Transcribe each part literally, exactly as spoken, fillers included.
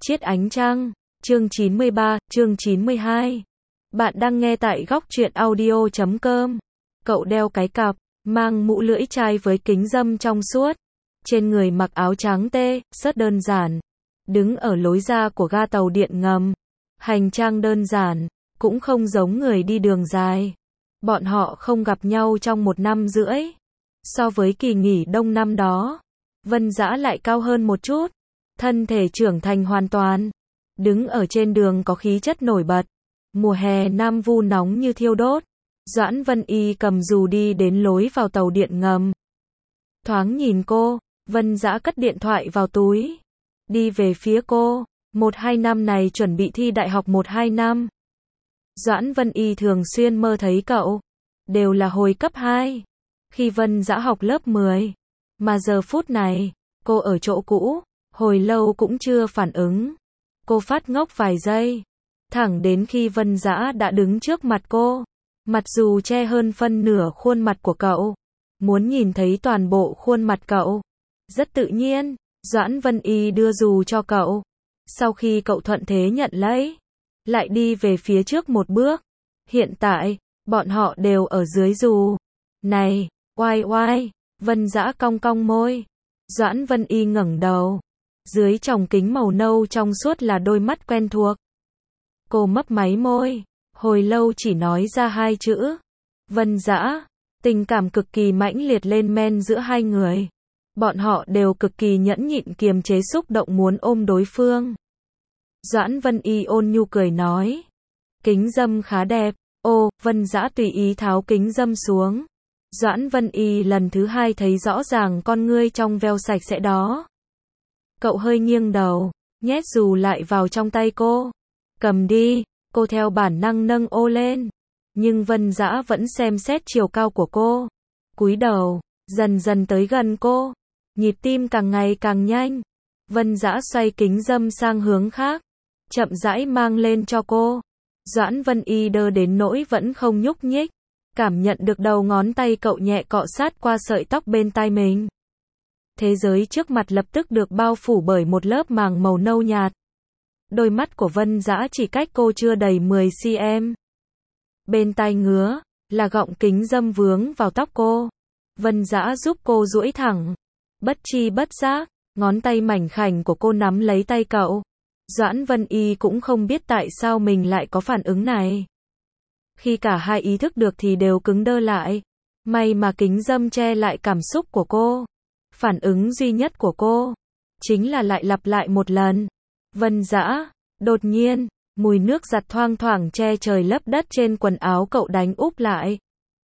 Chiết ánh trăng, chương chín mươi ba, chương chín mươi hai. Bạn đang nghe tại góc truyện audio chấm com. Cậu đeo cái cặp, mang mũ lưỡi chai với kính râm trong suốt. Trên người mặc áo trắng tê, rất đơn giản. Đứng ở lối ra của ga tàu điện ngầm. Hành trang đơn giản, cũng không giống người đi đường dài. Bọn họ không gặp nhau trong một năm rưỡi. So với kỳ nghỉ đông năm đó, Vân Dã lại cao hơn một chút. Thân thể trưởng thành hoàn toàn. Đứng ở trên đường có khí chất nổi bật. Mùa hè Nam Vu nóng như thiêu đốt. Doãn Vân Y cầm dù đi đến lối vào tàu điện ngầm. Thoáng nhìn cô, Vân Dã cất điện thoại vào túi. Đi về phía cô. Một hai năm này chuẩn bị thi đại học một hai năm. Doãn Vân Y thường xuyên mơ thấy cậu. Đều là hồi cấp hai. Khi Vân Dã học lớp mười. Mà giờ phút này, cô ở chỗ cũ. Hồi lâu cũng chưa phản ứng. Cô phát ngốc vài giây. Thẳng đến khi Vân Dã đã đứng trước mặt cô. Mặc dù che hơn phân nửa khuôn mặt của cậu. Muốn nhìn thấy toàn bộ khuôn mặt cậu. Rất tự nhiên, Doãn Vân Y đưa dù cho cậu. Sau khi cậu thuận thế nhận lấy, lại đi về phía trước một bước. Hiện tại, bọn họ đều ở dưới dù. Này, oai oai, Vân Dã cong cong môi. Doãn Vân Y ngẩng đầu. Dưới tròng kính màu nâu trong suốt là đôi mắt quen thuộc. Cô mấp máy môi, hồi lâu chỉ nói ra hai chữ. Vân Dã, tình cảm cực kỳ mãnh liệt lên men giữa hai người. Bọn họ đều cực kỳ nhẫn nhịn kiềm chế xúc động muốn ôm đối phương. Doãn Vân Y ôn nhu cười nói. Kính râm khá đẹp. Ô, Vân Dã tùy ý tháo kính râm xuống. Doãn Vân Y lần thứ hai thấy rõ ràng con ngươi trong veo sạch sẽ đó. Cậu hơi nghiêng đầu, nhét dù lại vào trong tay cô. Cầm đi, cô theo bản năng nâng ô lên. Nhưng Vân Dã vẫn xem xét chiều cao của cô. Cúi đầu, dần dần tới gần cô. Nhịp tim càng ngày càng nhanh. Vân Dã xoay kính râm sang hướng khác. Chậm rãi mang lên cho cô. Doãn Vân Y đơ đến nỗi vẫn không nhúc nhích. Cảm nhận được đầu ngón tay cậu nhẹ cọ sát qua sợi tóc bên tai mình. Thế giới trước mặt lập tức được bao phủ bởi một lớp màng màu nâu nhạt. Đôi mắt của Vân Dã chỉ cách cô chưa đầy mười xăng-ti-mét. Bên tai ngứa, là gọng kính râm vướng vào tóc cô. Vân Dã giúp cô duỗi thẳng. Bất chi bất giác, ngón tay mảnh khảnh của cô nắm lấy tay cậu. Doãn Vân Y cũng không biết tại sao mình lại có phản ứng này. Khi cả hai ý thức được thì đều cứng đơ lại. May mà kính râm che lại cảm xúc của cô. Phản ứng duy nhất của cô chính là lại lặp lại một lần. Vân Dã, đột nhiên, mùi nước giặt thoang thoảng che trời lấp đất trên quần áo cậu đánh úp lại.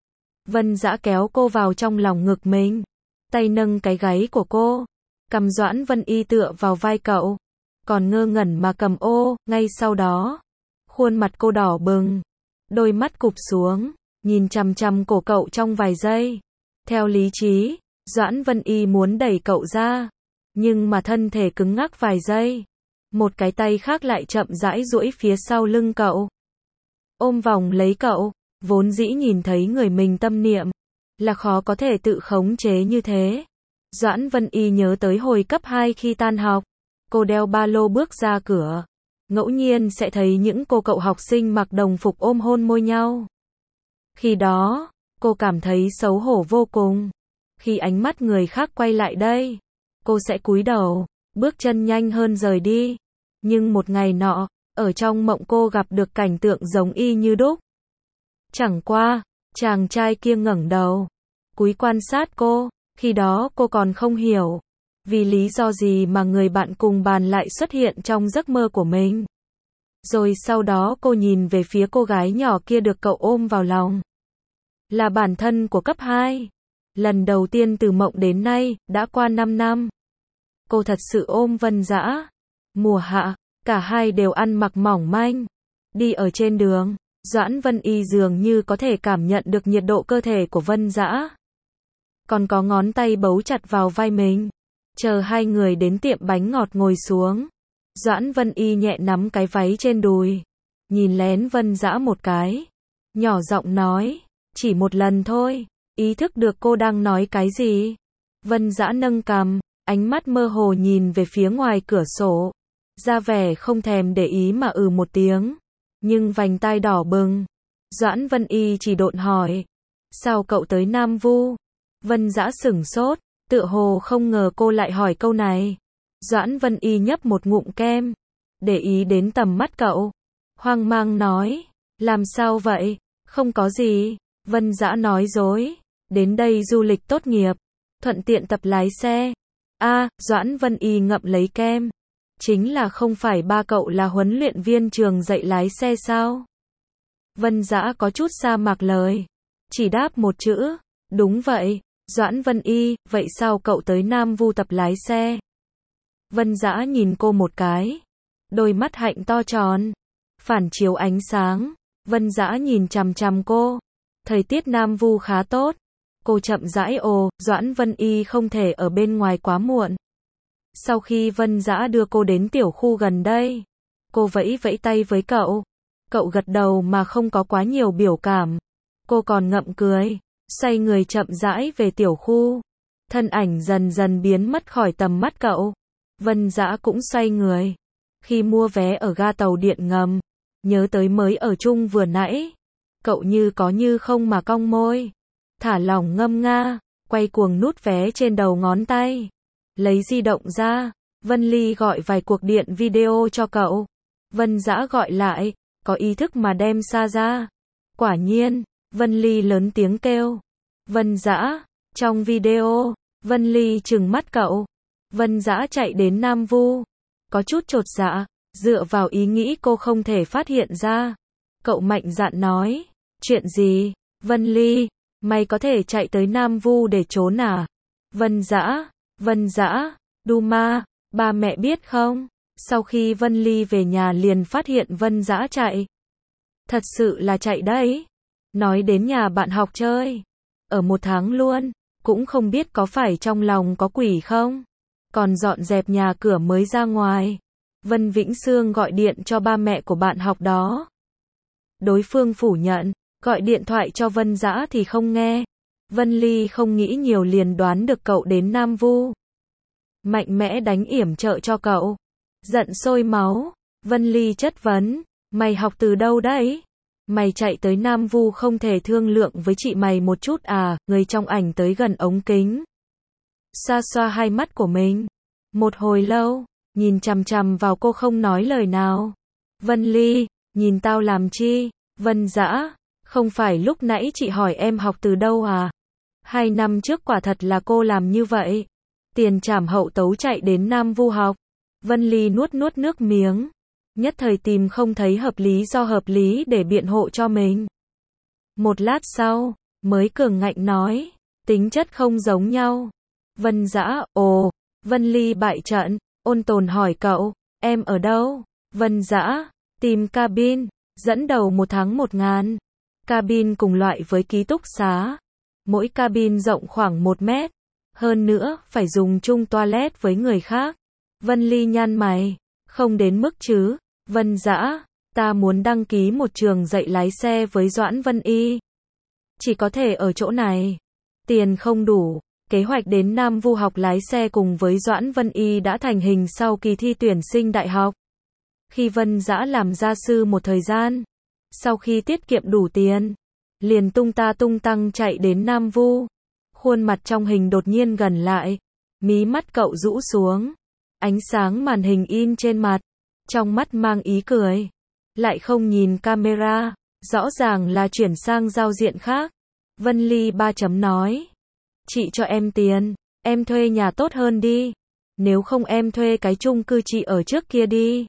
Vân Dã kéo cô vào trong lòng ngực mình. Tay nâng cái gáy của cô. Cầm Doãn Vân Y tựa vào vai cậu. Còn ngơ ngẩn mà cầm ô, ngay sau đó. Khuôn mặt cô đỏ bừng. Đôi mắt cụp xuống, nhìn chằm chằm cổ cậu trong vài giây. Theo lý trí, Doãn Vân Y muốn đẩy cậu ra. Nhưng mà thân thể cứng ngắc vài giây. Một cái tay khác lại chậm rãi duỗi phía sau lưng cậu. Ôm vòng lấy cậu, vốn dĩ nhìn thấy người mình tâm niệm. Là khó có thể tự khống chế như thế. Doãn Vân Y nhớ tới hồi cấp hai khi tan học. Cô đeo ba lô bước ra cửa. Ngẫu nhiên sẽ thấy những cô cậu học sinh mặc đồng phục ôm hôn môi nhau. Khi đó, cô cảm thấy xấu hổ vô cùng. Khi ánh mắt người khác quay lại đây, cô sẽ cúi đầu, bước chân nhanh hơn rời đi. Nhưng một ngày nọ, ở trong mộng cô gặp được cảnh tượng giống y như đúc. Chẳng qua, chàng trai kia ngẩng đầu, cúi quan sát cô, khi đó cô còn không hiểu. Vì lý do gì mà người bạn cùng bàn lại xuất hiện trong giấc mơ của mình. Rồi sau đó cô nhìn về phía cô gái nhỏ kia được cậu ôm vào lòng. Là bản thân của cấp hai. Lần đầu tiên từ mộng đến nay, đã qua năm năm. Cô thật sự ôm Vân Dã. Mùa hạ, cả hai đều ăn mặc mỏng manh. Đi ở trên đường, Doãn Vân Y dường như có thể cảm nhận được nhiệt độ cơ thể của Vân Dã. Còn có ngón tay bấu chặt vào vai mình. Chờ hai người đến tiệm bánh ngọt ngồi xuống. Doãn Vân Y nhẹ nắm cái váy trên đùi. Nhìn lén Vân Dã một cái. Nhỏ giọng nói. Chỉ một lần thôi. Ý thức được cô đang nói cái gì. Vân Dã nâng cằm. Ánh mắt mơ hồ nhìn về phía ngoài cửa sổ. ra vẻ không thèm để ý mà ừ một tiếng, nhưng vành tai đỏ bừng. Doãn Vân Y chỉ độn hỏi, sao cậu tới Nam Vu? Vân Dã sửng sốt, tựa hồ không ngờ cô lại hỏi câu này. Doãn Vân Y nhấp một ngụm kem, để ý đến tầm mắt cậu, hoang mang nói, làm sao vậy? Không có gì. Vân Dã nói dối, đến đây du lịch tốt nghiệp, thuận tiện tập lái xe. A, à, Doãn Vân Y ngậm lấy kem. Chính là không phải ba cậu là huấn luyện viên trường dạy lái xe sao? Vân Dã có chút sa mạc lời, chỉ đáp một chữ, đúng vậy. Doãn Vân Y, vậy sao cậu tới Nam Vu tập lái xe? Vân Dã nhìn cô một cái, đôi mắt hạnh to tròn, phản chiếu ánh sáng. Vân Dã nhìn chằm chằm cô, thời tiết Nam Vu khá tốt. Cô chậm rãi ồ, Doãn Vân Y không thể ở bên ngoài quá muộn. Sau khi Vân Dã đưa cô đến tiểu khu gần đây, cô vẫy vẫy tay với cậu. Cậu gật đầu mà không có quá nhiều biểu cảm. Cô còn ngậm cười, xoay người chậm rãi về tiểu khu. Thân ảnh dần dần biến mất khỏi tầm mắt cậu. Vân Dã cũng xoay người. Khi mua vé ở ga tàu điện ngầm, nhớ tới mới ở chung vừa nãy, cậu như có như không mà cong môi, thả lỏng ngâm nga, quay cuồng nút vé trên đầu ngón tay. Lấy di động ra, Vân Ly gọi vài cuộc điện video cho cậu. Vân Dã gọi lại, có ý thức mà đem xa ra. Quả nhiên, Vân Ly lớn tiếng kêu, Vân Dã. Trong video, Vân Ly trừng mắt cậu. Vân Dã chạy đến Nam Vu, có chút chột dạ, dựa vào ý nghĩ cô không thể phát hiện ra. Cậu mạnh dạn nói, chuyện gì? Vân Ly, mày có thể chạy tới Nam Vu để trốn à? Vân Dã, Vân Dã, Duma, ba mẹ biết không? Sau khi Vân Ly về nhà liền phát hiện Vân Dã chạy. Thật sự là chạy đấy. Nói đến nhà bạn học chơi. Ở một tháng luôn, cũng không biết có phải trong lòng có quỷ không? Còn dọn dẹp nhà cửa mới ra ngoài. Vân Vĩnh Sương gọi điện cho ba mẹ của bạn học đó. Đối phương phủ nhận, gọi điện thoại cho Vân Dã thì không nghe. Vân Ly không nghĩ nhiều liền đoán được cậu đến Nam Vu. Mạnh mẽ đánh yểm trợ cho cậu. Giận sôi máu. Vân Ly chất vấn, mày học từ đâu đấy? Mày chạy tới Nam Vu không thể thương lượng với chị mày một chút à? Người trong ảnh tới gần ống kính, xoa xoa hai mắt của mình. Một hồi lâu, nhìn chằm chằm vào cô không nói lời nào. Vân Ly, nhìn tao làm chi? Vân Dã, không phải lúc nãy chị hỏi em học từ đâu à? Hai năm trước quả thật là cô làm như vậy. Tiền trảm hậu tấu chạy đến Nam Vu học. Vân Ly nuốt nuốt nước miếng. Nhất thời tìm không thấy hợp lý do hợp lý để biện hộ cho mình. Một lát sau, mới cường ngạnh nói, tính chất không giống nhau. Vân Dã, ồ. Vân Ly bại trận, ôn tồn hỏi cậu, em ở đâu? Vân Dã, tìm cabin, dẫn đầu một tháng một ngàn. Cabin cùng loại với ký túc xá. Mỗi cabin rộng khoảng một mét. Hơn nữa, phải dùng chung toilet với người khác. Vân Ly nhăn mày, không đến mức chứ. Vân Dã, ta muốn đăng ký một trường dạy lái xe với Doãn Vân Y. Chỉ có thể ở chỗ này. Tiền không đủ. Kế hoạch đến Nam Vu học lái xe cùng với Doãn Vân Y đã thành hình sau kỳ thi tuyển sinh đại học. Khi Vân Dã làm gia sư một thời gian, sau khi tiết kiệm đủ tiền, liền tung ta tung tăng chạy đến Nam Vu. Khuôn mặt trong hình đột nhiên gần lại, mí mắt cậu rũ xuống, ánh sáng màn hình in trên mặt, trong mắt mang ý cười, lại không nhìn camera, rõ ràng là chuyển sang giao diện khác. Vân Ly ba chấm nói, chị cho em tiền, em thuê nhà tốt hơn đi, nếu không em thuê cái chung cư chị ở trước kia đi.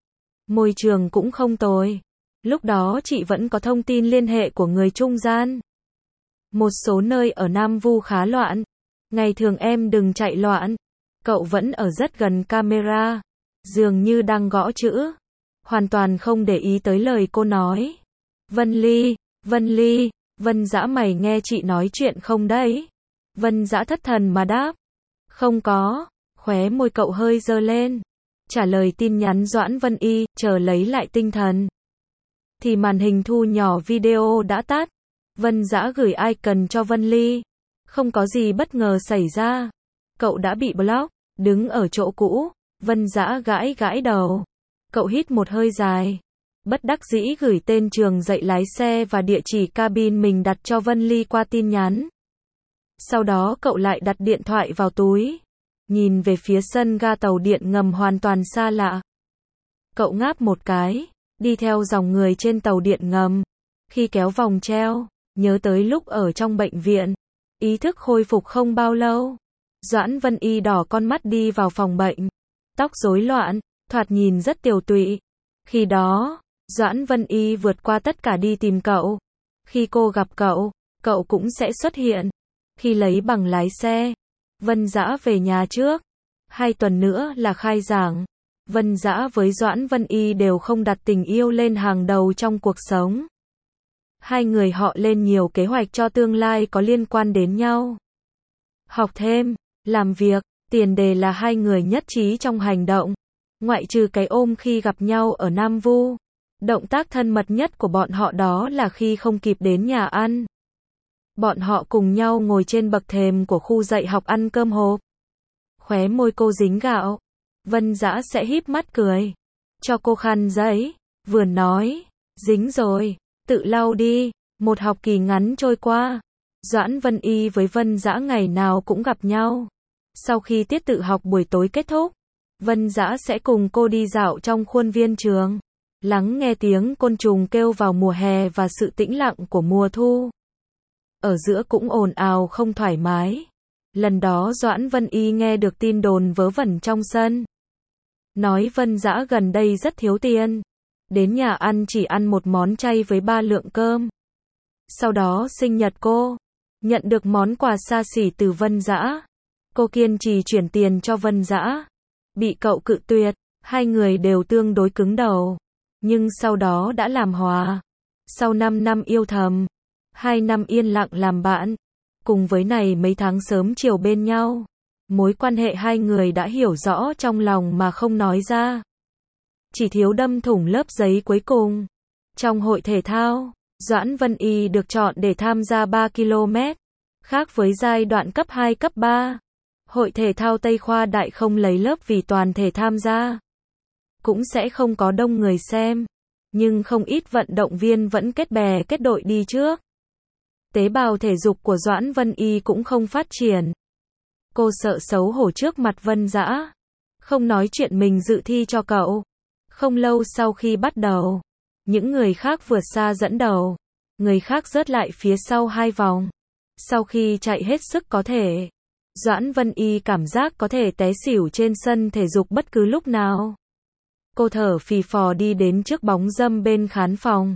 Môi trường cũng không tồi, lúc đó chị vẫn có thông tin liên hệ của người trung gian. Một số nơi ở Nam Vu khá loạn, ngày thường em đừng chạy loạn. Cậu vẫn ở rất gần camera, dường như đang gõ chữ, hoàn toàn không để ý tới lời cô nói. Vân Ly, Vân Ly, Vân Dã mày nghe chị nói chuyện không đấy? Vân Dã thất thần mà đáp, không có. Khóe môi cậu hơi giơ lên, trả lời tin nhắn Doãn Vân Y, chờ lấy lại tinh thần. Thì màn hình thu nhỏ video đã tắt. Vân Dã gửi icon cho Vân Ly. Không có gì bất ngờ xảy ra. Cậu đã bị block, đứng ở chỗ cũ, Vân Dã gãi gãi đầu. Cậu hít một hơi dài. Bất đắc dĩ gửi tên trường dạy lái xe và địa chỉ cabin mình đặt cho Vân Ly qua tin nhắn. Sau đó cậu lại đặt điện thoại vào túi. Nhìn về phía sân ga tàu điện ngầm hoàn toàn xa lạ. Cậu ngáp một cái, đi theo dòng người trên tàu điện ngầm. Khi kéo vòng treo, nhớ tới lúc ở trong bệnh viện. Ý thức khôi phục không bao lâu. Doãn Vân Y đỏ con mắt đi vào phòng bệnh. Tóc rối loạn, thoạt nhìn rất tiều tụy. Khi đó, Doãn Vân Y vượt qua tất cả đi tìm cậu. Khi cô gặp cậu, cậu cũng sẽ xuất hiện. Khi lấy bằng lái xe, Vân Dã về nhà trước. Hai tuần nữa là khai giảng. Vân Dã với Doãn Vân Y đều không đặt tình yêu lên hàng đầu trong cuộc sống. Hai người họ lên nhiều kế hoạch cho tương lai có liên quan đến nhau. Học thêm, làm việc, tiền đề là hai người nhất trí trong hành động. Ngoại trừ cái ôm khi gặp nhau ở Nam Vu. Động tác thân mật nhất của bọn họ đó là khi không kịp đến nhà ăn. Bọn họ cùng nhau ngồi trên bậc thềm của khu dạy học ăn cơm hộp. Khóe môi cô dính gạo. Vân Dã sẽ híp mắt cười. Cho cô khăn giấy. Vừa nói. Dính rồi. Tự lau đi. Một học kỳ ngắn trôi qua. Doãn Vân Y với Vân Dã ngày nào cũng gặp nhau. Sau khi tiết tự học buổi tối kết thúc, Vân Dã sẽ cùng cô đi dạo trong khuôn viên trường. Lắng nghe tiếng côn trùng kêu vào mùa hè và sự tĩnh lặng của mùa thu. Ở giữa cũng ồn ào không thoải mái. Lần đó Doãn Vân Y nghe được tin đồn vớ vẩn trong sân. Nói Vân Dã gần đây rất thiếu tiền. Đến nhà ăn chỉ ăn một món chay với ba lượng cơm. Sau đó sinh nhật cô, nhận được món quà xa xỉ từ Vân Dã. Cô kiên trì chuyển tiền cho Vân Dã. Bị cậu cự tuyệt, hai người đều tương đối cứng đầu. Nhưng sau đó đã làm hòa. Sau năm năm yêu thầm, hai năm yên lặng làm bạn. Cùng với này mấy tháng sớm chiều bên nhau. Mối quan hệ hai người đã hiểu rõ trong lòng mà không nói ra. Chỉ thiếu đâm thủng lớp giấy cuối cùng. Trong hội thể thao, Doãn Vân Y được chọn để tham gia ba ki lô mét. Khác với giai đoạn cấp hai cấp ba. Hội thể thao Tây Khoa Đại không lấy lớp vì toàn thể tham gia. Cũng sẽ không có đông người xem. Nhưng không ít vận động viên vẫn kết bè kết đội đi trước. Tế bào thể dục của Doãn Vân Y cũng không phát triển. Cô sợ xấu hổ trước mặt Vân Dã. Không nói chuyện mình dự thi cho cậu. Không lâu sau khi bắt đầu, những người khác vượt xa dẫn đầu. Người khác rớt lại phía sau hai vòng. Sau khi chạy hết sức có thể, Doãn Vân Y cảm giác có thể té xỉu trên sân thể dục bất cứ lúc nào. Cô thở phì phò đi đến trước bóng râm bên khán phòng.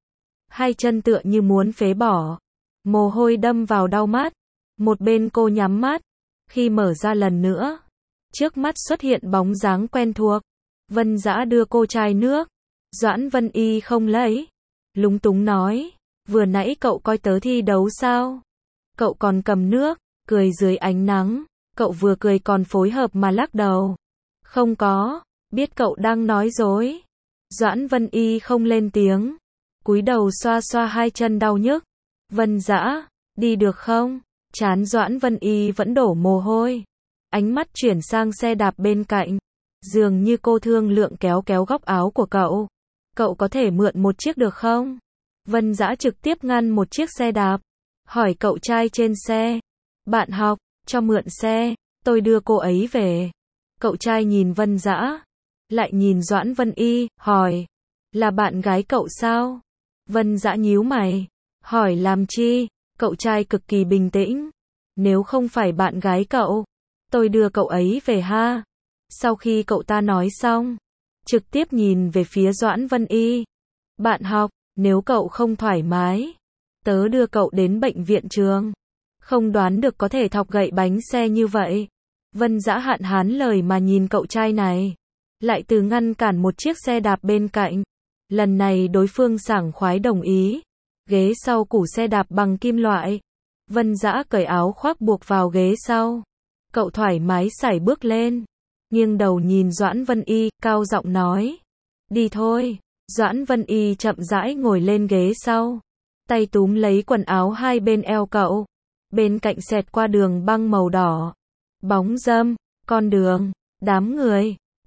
Hai chân tựa như muốn phế bỏ. Mồ hôi đâm vào đau mắt. Một bên cô nhắm mắt. Khi mở ra lần nữa, trước mắt xuất hiện bóng dáng quen thuộc. Vân Dã đưa cô chai nước. Doãn Vân Y không lấy. Lúng túng nói. Vừa nãy cậu coi tớ thi đấu sao? Cậu còn cầm nước, cười dưới ánh nắng. Cậu vừa cười còn phối hợp mà lắc đầu. Không có, biết cậu đang nói dối. Doãn Vân Y không lên tiếng. Cúi đầu xoa xoa hai chân đau nhức. Vân Dã, đi được không? Trán Doãn Vân Y vẫn đổ mồ hôi. Ánh mắt chuyển sang xe đạp bên cạnh. Dường như cô thương lượng kéo kéo góc áo của cậu. Cậu có thể mượn một chiếc được không? Vân Dã trực tiếp ngăn một chiếc xe đạp. Hỏi cậu trai trên xe. Bạn học, cho mượn xe, tôi đưa cô ấy về. Cậu trai nhìn Vân Dã. Lại nhìn Doãn Vân Y, hỏi. Là bạn gái cậu sao? Vân Dã nhíu mày. Hỏi làm chi? Cậu trai cực kỳ bình tĩnh. Nếu không phải bạn gái cậu, tôi đưa cậu ấy về ha. Sau khi cậu ta nói xong, trực tiếp nhìn về phía Doãn Vân Y. Bạn học, nếu cậu không thoải mái, tớ đưa cậu đến bệnh viện trường. Không đoán được có thể thọc gậy bánh xe như vậy. Vân Dã hạn hán lời mà nhìn cậu trai này. Lại từ ngăn cản một chiếc xe đạp bên cạnh. Lần này đối phương sảng khoái đồng ý. Ghế sau củ xe đạp bằng kim loại. Vân Dã cởi áo khoác buộc vào ghế sau. Cậu thoải mái sải bước lên. Nghiêng đầu nhìn Doãn Vân Y, cao giọng nói. Đi thôi. Doãn Vân Y chậm rãi ngồi lên ghế sau. Tay túm lấy quần áo hai bên eo cậu. Bên cạnh xẹt qua đường băng màu đỏ. Bóng râm, con đường, đám người.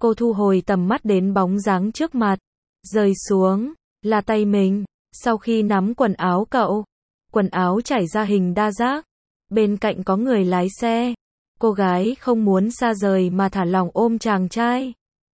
Cô thu hồi tầm mắt đến bóng dáng trước mặt. Rơi xuống, là tay mình. Sau khi nắm quần áo cậu, quần áo trải ra hình đa giác. Bên cạnh có người lái xe. Cô gái không muốn xa rời mà thả lỏng ôm chàng trai.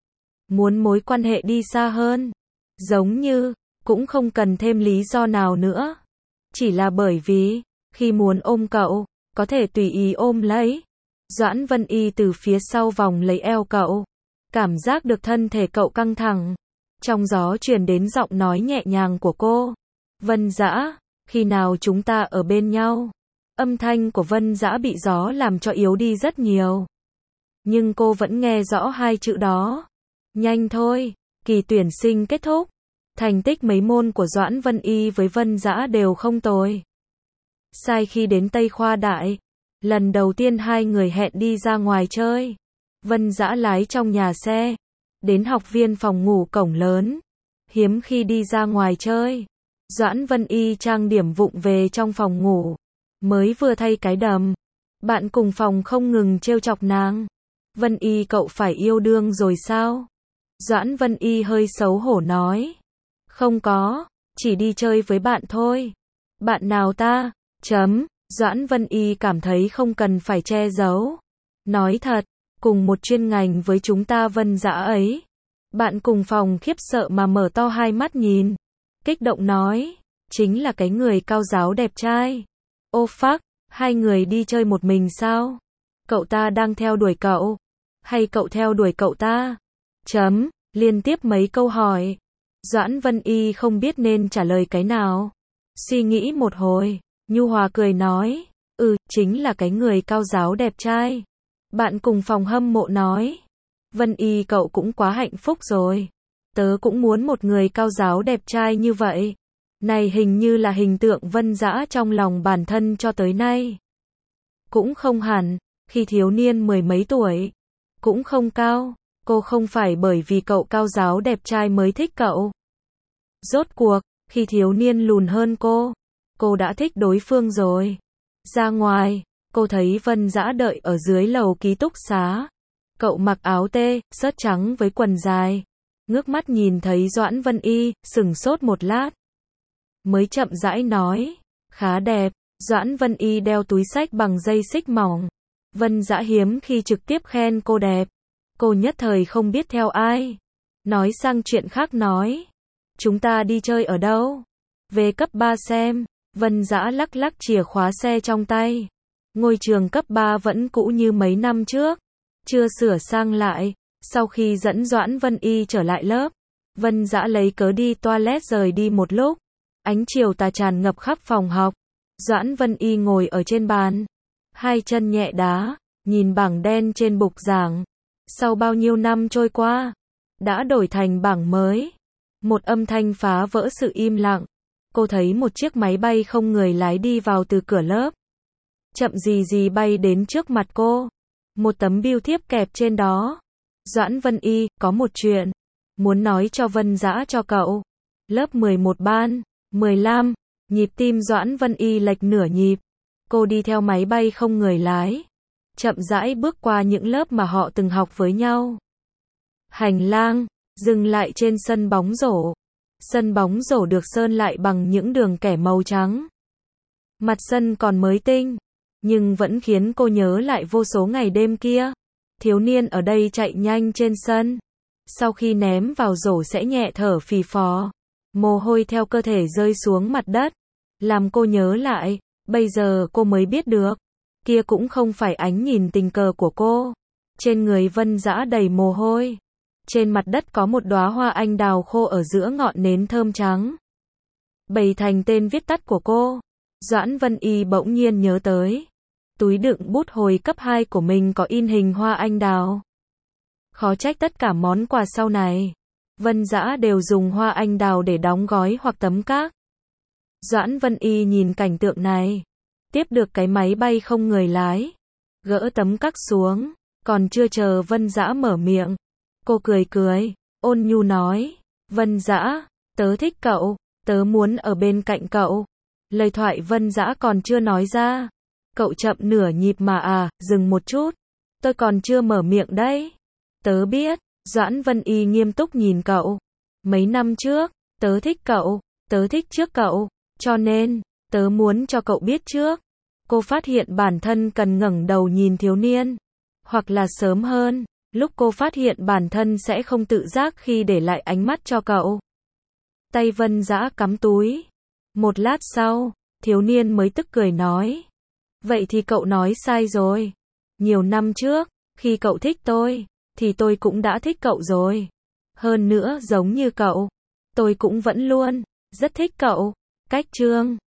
Muốn mối quan hệ đi xa hơn. Giống như, cũng không cần thêm lý do nào nữa. Chỉ là bởi vì, khi muốn ôm cậu, có thể tùy ý ôm lấy. Doãn Vân Y từ phía sau vòng lấy eo cậu. Cảm giác được thân thể cậu căng thẳng. Trong gió truyền đến giọng nói nhẹ nhàng của cô. Vân Dã, khi nào chúng ta ở bên nhau? Âm thanh của Vân Dã bị gió làm cho yếu đi rất nhiều. Nhưng cô vẫn nghe rõ hai chữ đó. Nhanh thôi, kỳ tuyển sinh kết thúc. Thành tích mấy môn của Doãn Vân Y với Vân Dã đều không tồi. Sai khi đến Tây Khoa Đại, lần đầu tiên hai người hẹn đi ra ngoài chơi. Vân Dã lái trong nhà xe, đến học viên phòng ngủ cổng lớn. Hiếm khi đi ra ngoài chơi. Doãn Vân Y trang điểm vụng về trong phòng ngủ. Mới vừa thay cái đầm. Bạn cùng phòng không ngừng trêu chọc nàng. Vân Y cậu phải yêu đương rồi sao? Doãn Vân Y hơi xấu hổ nói. Không có, chỉ đi chơi với bạn thôi. Bạn nào ta? Chấm. Doãn Vân Y cảm thấy không cần phải che giấu. Nói thật, cùng một chuyên ngành với chúng ta Vân Dã ấy. Bạn cùng phòng khiếp sợ mà mở to hai mắt nhìn. Kích động nói, chính là cái người cao giáo đẹp trai. Ô phác, hai người đi chơi một mình sao? Cậu ta đang theo đuổi cậu? Hay cậu theo đuổi cậu ta? Chấm, liên tiếp mấy câu hỏi. Doãn Vân Y không biết nên trả lời cái nào. Suy nghĩ một hồi, nhu hòa cười nói, ừ, chính là cái người cao giáo đẹp trai. Bạn cùng phòng hâm mộ nói, Vân Y cậu cũng quá hạnh phúc rồi. Tớ cũng muốn một người cao giáo đẹp trai như vậy. Này hình như là hình tượng Vân Dã trong lòng bản thân cho tới nay. Cũng không hẳn, khi thiếu niên mười mấy tuổi. Cũng không cao, cô không phải bởi vì cậu cao giáo đẹp trai mới thích cậu. Rốt cuộc, khi thiếu niên lùn hơn cô, cô đã thích đối phương rồi. Ra ngoài, cô thấy Vân Dã đợi ở dưới lầu ký túc xá. Cậu mặc áo tê, sớt trắng với quần dài. Ngước mắt nhìn thấy Doãn Vân Y, sửng sốt một lát. Mới chậm rãi nói, khá đẹp. Doãn Vân Y đeo túi xách bằng dây xích mỏng. Vân Dã hiếm khi trực tiếp khen cô đẹp. Cô nhất thời không biết theo ai. Nói sang chuyện khác nói, chúng ta đi chơi ở đâu? Về cấp ba xem. Vân Dã lắc lắc chìa khóa xe trong tay. Ngôi trường cấp ba vẫn cũ như mấy năm trước. Chưa sửa sang lại. Sau khi dẫn Doãn Vân Y trở lại lớp, Vân Dã lấy cớ đi toilet rời đi một lúc. Ánh chiều tà tràn ngập khắp phòng học. Doãn Vân Y ngồi ở trên bàn, hai chân nhẹ đá, nhìn bảng đen trên bục giảng. Sau bao nhiêu năm trôi qua, đã đổi thành bảng mới. Một âm thanh phá vỡ sự im lặng. Cô thấy một chiếc máy bay không người lái đi vào từ cửa lớp. Chậm gì gì bay đến trước mặt cô. Một tấm bưu thiếp kẹp trên đó. Doãn Vân Y, có một chuyện muốn nói cho Vân Dã cho cậu. Lớp mười một ban, mười lăm, nhịp tim Doãn Vân Y lệch nửa nhịp. Cô đi theo máy bay không người lái, chậm rãi bước qua những lớp mà họ từng học với nhau. Hành lang, dừng lại trên sân bóng rổ. Sân bóng rổ được sơn lại bằng những đường kẻ màu trắng. Mặt sân còn mới tinh, nhưng vẫn khiến cô nhớ lại vô số ngày đêm kia. Thiếu niên ở đây chạy nhanh trên sân. Sau khi ném vào rổ sẽ nhẹ thở phì phò. Mồ hôi theo cơ thể rơi xuống mặt đất. Làm cô nhớ lại, bây giờ cô mới biết được. Kia cũng không phải ánh nhìn tình cờ của cô. Trên người Vân Dã đầy mồ hôi. Trên mặt đất có một đóa hoa anh đào khô ở giữa ngọn nến thơm trắng. Bày thành tên viết tắt của cô. Doãn Vân Y bỗng nhiên nhớ tới. Túi đựng bút hồi cấp hai của mình có in hình hoa anh đào. Khó trách tất cả món quà sau này, Vân Dã đều dùng hoa anh đào để đóng gói hoặc tấm các. Doãn Vân Y nhìn cảnh tượng này. Tiếp được cái máy bay không người lái. Gỡ tấm các xuống. Còn chưa chờ Vân Dã mở miệng. Cô cười cười, ôn nhu nói. Vân Dã, tớ thích cậu. Tớ muốn ở bên cạnh cậu. Lời thoại Vân Dã còn chưa nói ra. Cậu chậm nửa nhịp mà à, dừng một chút. Tôi còn chưa mở miệng đấy. Tớ biết. Doãn Vân Y nghiêm túc nhìn cậu. Mấy năm trước, tớ thích cậu, tớ thích trước cậu, cho nên, tớ muốn cho cậu biết trước. Cô phát hiện bản thân cần ngẩng đầu nhìn thiếu niên. Hoặc là sớm hơn, lúc cô phát hiện bản thân sẽ không tự giác khi để lại ánh mắt cho cậu. Tay Vân Dã cắm túi. Một lát sau, thiếu niên mới tức cười nói. Vậy thì cậu nói sai rồi. Nhiều năm trước, khi cậu thích tôi, thì tôi cũng đã thích cậu rồi. Hơn nữa giống như cậu, tôi cũng vẫn luôn, rất thích cậu. Cách chương